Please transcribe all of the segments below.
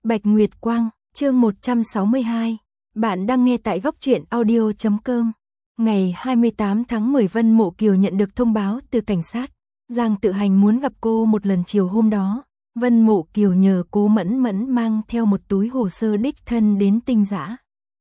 Bạch Nguyệt Quang, chương 162. Bạn đang nghe tại góc truyện audio.com. Ngày 28 tháng 10 Vân Mộ Kiều nhận được thông báo từ cảnh sát. Giang Tự Hành muốn gặp cô một lần chiều hôm đó. Vân Mộ Kiều nhờ Cố Mẫn Mẫn mang theo một túi hồ sơ đích thân đến Tinh Dã.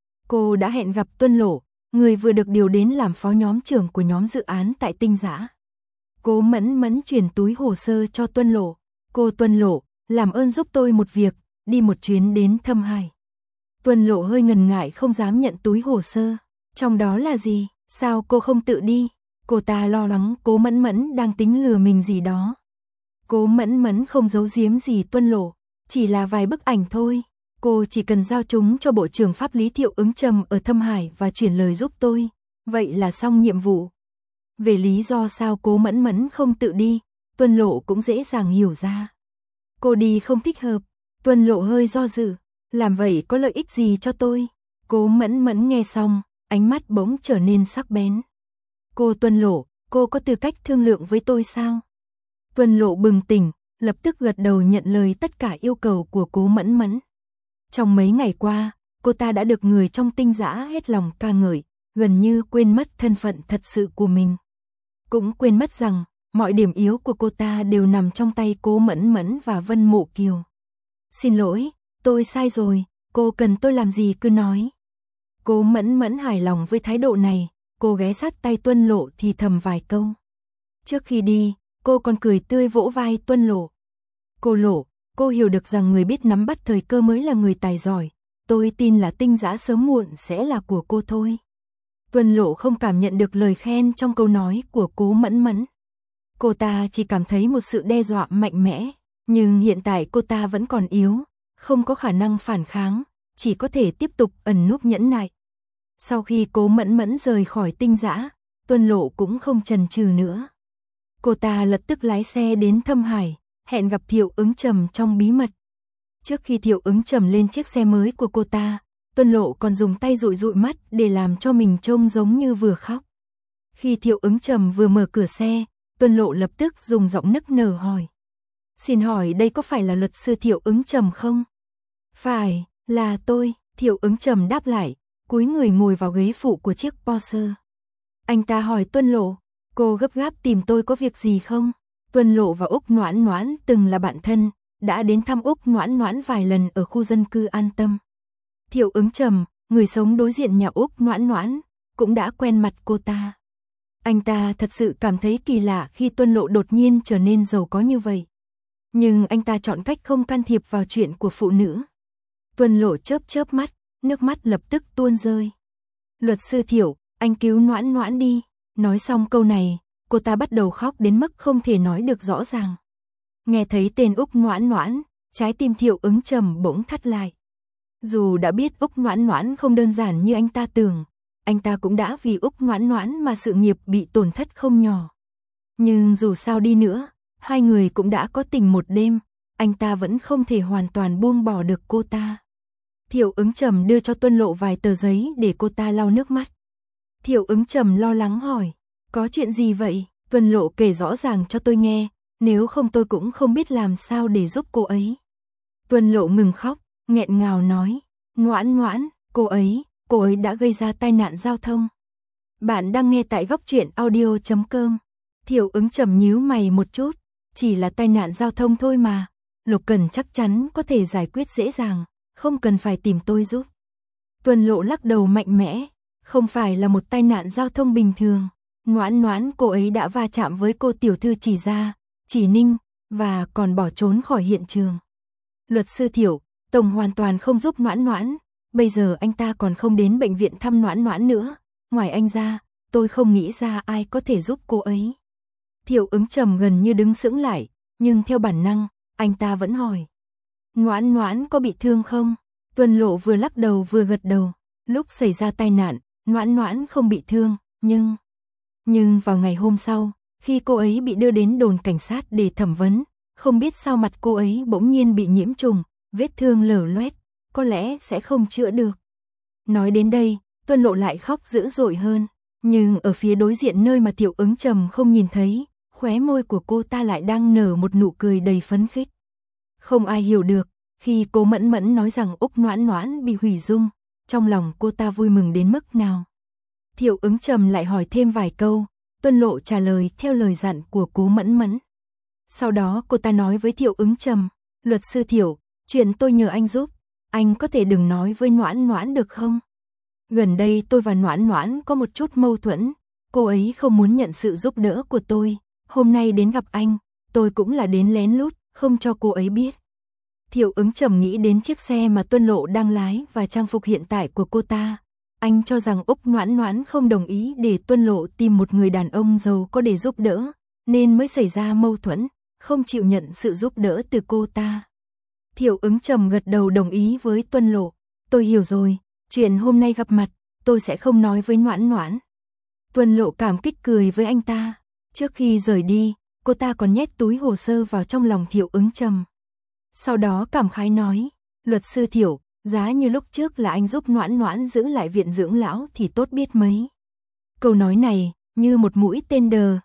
Cô đã hẹn gặp Tuân Lộ, người vừa được điều đến làm phó nhóm trưởng của nhóm dự án tại Tinh Dã. Cố Mẫn Mẫn chuyển túi hồ sơ cho Tuân Lộ. Cô Tuân Lộ, làm ơn giúp tôi một việc, đi một chuyến đến Thâm Hải. Tuân Lộ hơi ngần ngại không dám nhận túi hồ sơ. Trong đó là gì? Sao cô không tự đi? Cô ta lo lắng Cố Mẫn Mẫn đang tính lừa mình gì đó. Cố Mẫn Mẫn không giấu giếm gì Tuân Lộ, chỉ là vài bức ảnh thôi. Cô chỉ cần giao chúng cho Bộ trưởng Pháp lý Thiệu Ứng Trầm ở Thâm Hải và chuyển lời giúp tôi. Vậy là xong nhiệm vụ. Về lý do sao Cố Mẫn Mẫn không tự đi, Tuân Lộ cũng dễ dàng hiểu ra. Cô đi không thích hợp. Tuân Lộ hơi do dự. Làm vậy có lợi ích gì cho tôi? Cố Mẫn Mẫn nghe xong, ánh mắt bỗng trở nên sắc bén. Cô Tuân Lộ, cô có tư cách thương lượng với tôi sao? Tuân Lộ bừng tỉnh, lập tức gật đầu nhận lời tất cả yêu cầu của Cố Mẫn Mẫn. Trong mấy ngày qua, cô ta đã được người trong Tinh Dã hết lòng ca ngợi, gần như quên mất thân phận thật sự của mình. Cũng quên mất rằng, mọi điểm yếu của cô ta đều nằm trong tay Cố Mẫn Mẫn và Vân Mộ Kiều. Xin lỗi, tôi sai rồi, cô cần tôi làm gì cứ nói. Cố Mẫn Mẫn hài lòng với thái độ này, cô ghé sát tay Tuân Lộ thì thầm vài câu. Trước khi đi, cô còn cười tươi vỗ vai Tuân Lộ. Cô Lộ, cô hiểu được rằng người biết nắm bắt thời cơ mới là người tài giỏi, tôi tin là Tinh Dã sớm muộn sẽ là của cô thôi. Tuân Lộ không cảm nhận được lời khen trong câu nói của Cố Mẫn Mẫn. Cô ta chỉ cảm thấy một sự đe dọa mạnh mẽ, nhưng hiện tại cô ta vẫn còn yếu, không có khả năng phản kháng, chỉ có thể tiếp tục ẩn núp nhẫn nại. Sau khi Cố Mẫn Mẫn rời khỏi Tinh Dã, Tuân Lộ cũng không chần chừ nữa. Cô ta lập tức lái xe đến Thâm Hải, hẹn gặp Thiệu Ứng Trầm trong bí mật. Trước khi Thiệu Ứng Trầm lên chiếc xe mới của cô ta, Tuân Lộ còn dùng tay dụi dụi mắt để làm cho mình trông giống như vừa khóc. Khi Thiệu Ứng Trầm vừa mở cửa xe, Tuân Lộ lập tức dùng giọng nức nở hỏi. Xin hỏi đây có phải là luật sư Thiệu Ứng Trầm không? Phải, là tôi, Thiệu Ứng Trầm đáp lại, cúi người ngồi vào ghế phụ của chiếc Porsche. Anh ta hỏi Tuân Lộ, cô gấp gáp tìm tôi có việc gì không? Tuân Lộ và Úc Noãn Noãn từng là bạn thân, đã đến thăm Úc Noãn Noãn vài lần ở khu dân cư An Tâm. Thiệu Ứng Trầm, người sống đối diện nhà Úc Noãn Noãn, cũng đã quen mặt cô ta. Anh ta thật sự cảm thấy kỳ lạ khi Tuân Lộ đột nhiên trở nên giàu có như vậy. Nhưng anh ta chọn cách không can thiệp vào chuyện của phụ nữ. Tuân Lộ chớp chớp mắt, nước mắt lập tức tuôn rơi. Luật sư Thiệu, anh cứu Noãn Noãn đi. Nói xong câu này, cô ta bắt đầu khóc đến mức không thể nói được rõ ràng. Nghe thấy tên Úc Noãn Noãn, trái tim Thiệu Ứng Trầm bỗng thắt lại. Dù đã biết Úc Noãn Noãn không đơn giản như anh ta tưởng, anh ta cũng đã vì Úc Noãn Noãn mà sự nghiệp bị tổn thất không nhỏ. Nhưng dù sao đi nữa, hai người cũng đã có tình một đêm, anh ta vẫn không thể hoàn toàn buông bỏ được cô ta. Thiệu Ứng Trầm đưa cho Tuân Lộ vài tờ giấy để cô ta lau nước mắt. Thiệu Ứng Trầm lo lắng hỏi, có chuyện gì vậy? Tuân Lộ kể rõ ràng cho tôi nghe, nếu không tôi cũng không biết làm sao để giúp cô ấy. Tuân Lộ ngừng khóc, nghẹn ngào nói, Noãn Noãn, cô ấy đã gây ra tai nạn giao thông. Bạn đang nghe tại góc truyện audio.com. Thiệu Ứng Trầm nhíu mày một chút, chỉ là tai nạn giao thông thôi mà, Lục Cần chắc chắn có thể giải quyết dễ dàng, không cần phải tìm tôi giúp. Tuân Lộ lắc đầu mạnh mẽ, không phải là một tai nạn giao thông bình thường. Noãn Noãn cô ấy đã va chạm với cô tiểu thư Chỉ Gia, Chỉ Ninh, và còn bỏ trốn khỏi hiện trường. Luật sư Thiệu, Tổng hoàn toàn không giúp Noãn Noãn, bây giờ anh ta còn không đến bệnh viện thăm Noãn Noãn nữa, ngoài anh ra, tôi không nghĩ ra ai có thể giúp cô ấy. Thiệu Ứng Trầm gần như đứng sững lại, nhưng theo bản năng, anh ta vẫn hỏi. Noãn Noãn có bị thương không? Tuân Lộ vừa lắc đầu vừa gật đầu, lúc xảy ra tai nạn, Noãn Noãn không bị thương, nhưng vào ngày hôm sau, khi cô ấy bị đưa đến đồn cảnh sát để thẩm vấn, không biết sao mặt cô ấy bỗng nhiên bị nhiễm trùng, vết thương lở loét, có lẽ sẽ không chữa được. Nói đến đây, Tuân Lộ lại khóc dữ dội hơn, nhưng ở phía đối diện nơi mà Thiệu Ứng Trầm không nhìn thấy, khóe môi của cô ta lại đang nở một nụ cười đầy phấn khích. Không ai hiểu được, Khi Cố Mẫn Mẫn nói rằng Úc Noãn Noãn bị hủy dung, trong lòng cô ta vui mừng đến mức nào. Thiệu Ứng Trầm lại hỏi thêm vài câu, Tuân Lộ trả lời theo lời dặn của Cố Mẫn Mẫn. Sau đó cô ta nói với Thiệu Ứng Trầm, luật sư Thiệu, chuyện tôi nhờ anh giúp, anh có thể đừng nói với Noãn Noãn được không? Gần đây tôi và Noãn Noãn có một chút mâu thuẫn, cô ấy không muốn nhận sự giúp đỡ của tôi, hôm nay đến gặp anh, tôi cũng là đến lén lút, không cho cô ấy biết. Thiệu Ứng Trầm nghĩ đến chiếc xe mà Tuân Lộ đang lái và trang phục hiện tại của cô ta. Anh cho rằng Úc Noãn Noãn không đồng ý để Tuân Lộ tìm một người đàn ông giàu có để giúp đỡ, nên mới xảy ra mâu thuẫn, không chịu nhận sự giúp đỡ từ cô ta. Thiệu Ứng Trầm gật đầu đồng ý với Tuân Lộ. Tôi hiểu rồi, chuyện hôm nay gặp mặt, tôi sẽ không nói với Noãn Noãn. Tuân Lộ cảm kích cười với anh ta. Trước khi rời đi, cô ta còn nhét túi hồ sơ vào trong lòng Thiệu Ứng Trầm. Sau đó cảm khái nói, luật sư Thiệu, giá như lúc trước là anh giúp Noãn Noãn giữ lại viện dưỡng lão thì tốt biết mấy. Câu nói này, như một mũi tên đờ,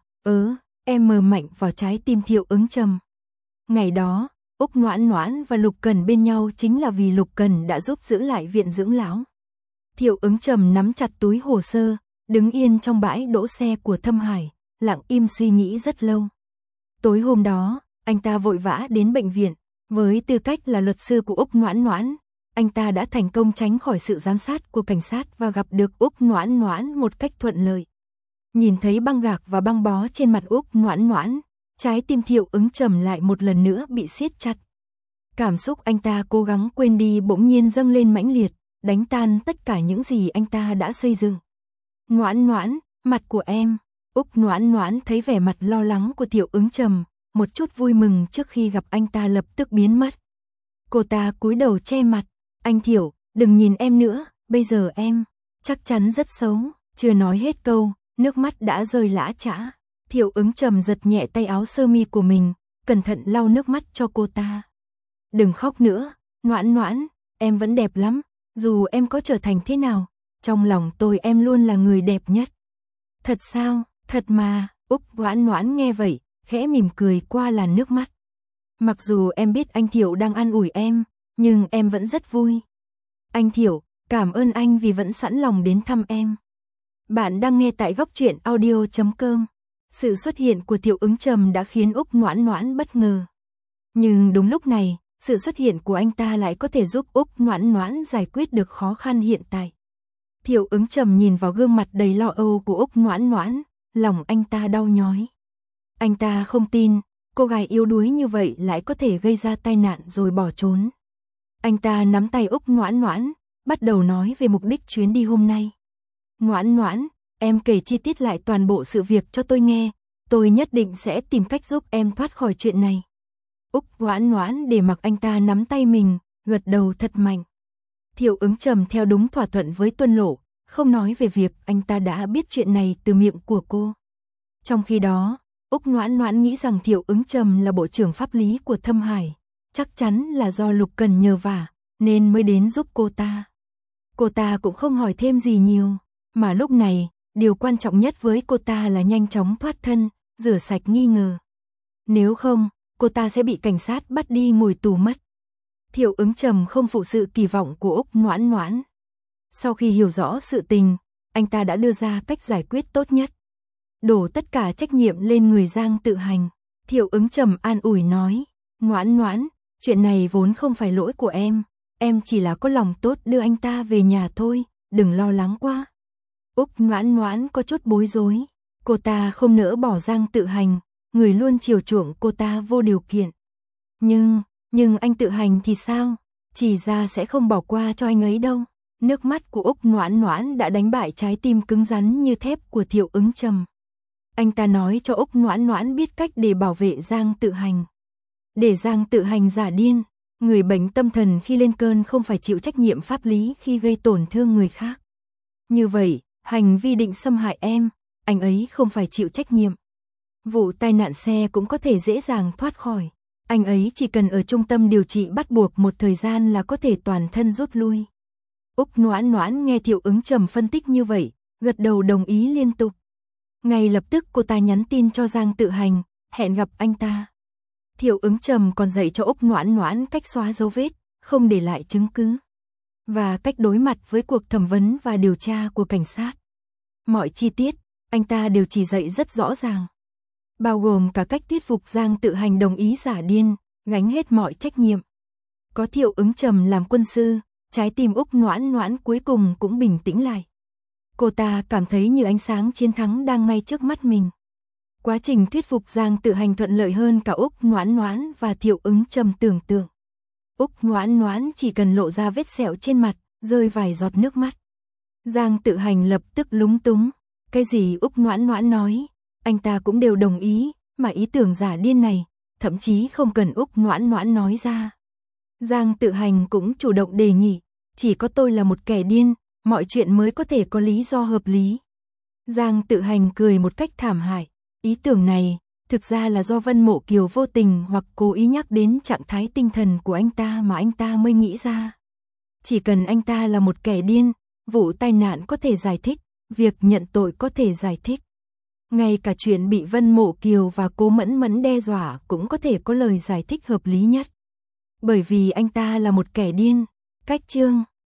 em mờ mạnh vào trái tim Thiệu Ứng Trầm. Ngày đó, Úc Noãn Noãn và Lục Cần bên nhau chính là vì Lục Cần đã giúp giữ lại viện dưỡng lão. Thiệu Ứng Trầm nắm chặt túi hồ sơ, đứng yên trong bãi đỗ xe của Thâm Hải, lặng im suy nghĩ rất lâu. Tối hôm đó, anh ta vội vã đến bệnh viện, với tư cách là luật sư của Úc Noãn Noãn, anh ta đã thành công tránh khỏi sự giám sát của cảnh sát và gặp được Úc Noãn Noãn một cách thuận lợi. Nhìn thấy băng gạc và băng bó trên mặt Úc Noãn Noãn, trái tim Thiệu Ứng Trầm lại một lần nữa bị siết chặt. Cảm xúc anh ta cố gắng quên đi bỗng nhiên dâng lên mãnh liệt, đánh tan tất cả những gì anh ta đã xây dựng. Noãn Noãn, mặt của em. Úc Noãn Noãn thấy vẻ mặt lo lắng của Thiệu Ứng Trầm, một chút vui mừng trước khi gặp anh ta lập tức biến mất. Cô ta cúi đầu che mặt, anh Thiệu, đừng nhìn em nữa, bây giờ em chắc chắn rất xấu. Chưa nói hết câu, nước mắt đã rơi lã chã. Thiệu Ứng Trầm giật nhẹ tay áo sơ mi của mình, cẩn thận lau nước mắt cho cô ta. Đừng khóc nữa, Noãn Noãn, em vẫn đẹp lắm, dù em có trở thành thế nào, trong lòng tôi em luôn là người đẹp nhất. Thật sao, thật mà. Úc Noãn Noãn nghe vậy, khẽ mỉm cười qua làn nước mắt. Mặc dù em biết anh Thiệu đang an ủi em, nhưng em vẫn rất vui. Anh Thiệu, cảm ơn anh vì vẫn sẵn lòng đến thăm em. Bạn đang nghe tại Góc Truyện Audio.com. Sự xuất hiện của Thiệu Ứng Trầm đã khiến Úc Noãn Noãn bất ngờ. Nhưng đúng lúc này, sự xuất hiện của anh ta lại có thể giúp Úc Noãn Noãn giải quyết được khó khăn hiện tại. Thiệu Ứng Trầm nhìn vào gương mặt đầy lo âu của Úc Noãn Noãn, lòng anh ta đau nhói. Anh ta không tin, cô gái yếu đuối như vậy lại có thể gây ra tai nạn rồi bỏ trốn. Anh ta nắm tay Úc Noãn Noãn, bắt đầu nói về mục đích chuyến đi hôm nay. Noãn Noãn, em kể chi tiết lại toàn bộ sự việc cho tôi nghe, tôi nhất định sẽ tìm cách giúp em thoát khỏi chuyện này. Úc Noãn Noãn để mặc anh ta nắm tay mình, gật đầu thật mạnh. Thiệu Ứng Trầm theo đúng thỏa thuận với Tuân Lộ, không nói về việc anh ta đã biết chuyện này từ miệng của cô. Trong khi đó, Úc Noãn Noãn nghĩ rằng Thiệu Ứng Trầm là bộ trưởng pháp lý của Thâm Hải, chắc chắn là do Lục Cần nhờ vả, nên mới đến giúp cô ta. Cô ta cũng không hỏi thêm gì nhiều, mà lúc này, điều quan trọng nhất với cô ta là nhanh chóng thoát thân, rửa sạch nghi ngờ. Nếu không, cô ta sẽ bị cảnh sát bắt đi ngồi tù mất. Thiệu Ứng Trầm không phụ sự kỳ vọng của Úc Noãn Noãn. Sau khi hiểu rõ sự tình, anh ta đã đưa ra cách giải quyết tốt nhất. Đổ tất cả trách nhiệm lên người Giang Tự Hành. Thiệu Ứng Trầm an ủi nói, Noãn Noãn, chuyện này vốn không phải lỗi của em chỉ là có lòng tốt đưa anh ta về nhà thôi, đừng lo lắng quá. Úc Noãn Noãn có chút bối rối, cô ta không nỡ bỏ Giang Tự Hành, người luôn chiều chuộng cô ta vô điều kiện. Nhưng anh Tự Hành thì sao? Chỉ ra sẽ không bỏ qua cho anh ấy đâu. Nước mắt của Úc Noãn Noãn đã đánh bại trái tim cứng rắn như thép của Thiệu Ứng Trầm. Anh ta nói cho Úc Noãn Noãn biết cách để bảo vệ Giang Tự Hành. Để Giang Tự Hành giả điên, người bệnh tâm thần khi lên cơn không phải chịu trách nhiệm pháp lý khi gây tổn thương người khác. Như vậy, hành vi định xâm hại em, anh ấy không phải chịu trách nhiệm. Vụ tai nạn xe cũng có thể dễ dàng thoát khỏi. Anh ấy chỉ cần ở trung tâm điều trị bắt buộc một thời gian là có thể toàn thân rút lui. Úc Noãn Noãn nghe Thiệu Ứng Trầm phân tích như vậy, gật đầu đồng ý liên tục. Ngay lập tức cô ta nhắn tin cho Giang Tự Hành, hẹn gặp anh ta. Thiệu Ứng Trầm còn dạy cho Úc Noãn Noãn cách xóa dấu vết, không để lại chứng cứ. Và cách đối mặt với cuộc thẩm vấn và điều tra của cảnh sát. Mọi chi tiết, anh ta đều chỉ dạy rất rõ ràng. Bao gồm cả cách thuyết phục Giang Tự Hành đồng ý giả điên, gánh hết mọi trách nhiệm. Có Thiệu Ứng Trầm làm quân sư, trái tim Úc Noãn Noãn cuối cùng cũng bình tĩnh lại. Cô ta cảm thấy như ánh sáng chiến thắng đang ngay trước mắt mình. Quá trình thuyết phục Giang Tự Hành thuận lợi hơn cả Úc Noãn Noãn và Thiệu Ứng Trầm tưởng tượng. Úc Noãn Noãn chỉ cần lộ ra vết sẹo trên mặt, rơi vài giọt nước mắt. Giang Tự Hành lập tức lúng túng. Cái gì Úc Noãn Noãn nói, anh ta cũng đều đồng ý, mà ý tưởng giả điên này, thậm chí không cần Úc Noãn Noãn nói ra. Giang Tự Hành cũng chủ động đề nghị, chỉ có tôi là một kẻ điên, mọi chuyện mới có thể có lý do hợp lý. Giang Tự Hành cười một cách thảm hại, ý tưởng này, thực ra là do Vân Mộ Kiều vô tình hoặc cố ý nhắc đến trạng thái tinh thần của anh ta mà anh ta mới nghĩ ra. Chỉ cần anh ta là một kẻ điên, vụ tai nạn có thể giải thích, việc nhận tội có thể giải thích. Ngay cả chuyện bị Vân Mộ Kiều và Cố Mẫn Mẫn đe dọa cũng có thể có lời giải thích hợp lý nhất. Bởi vì anh ta là một kẻ điên. Cách chương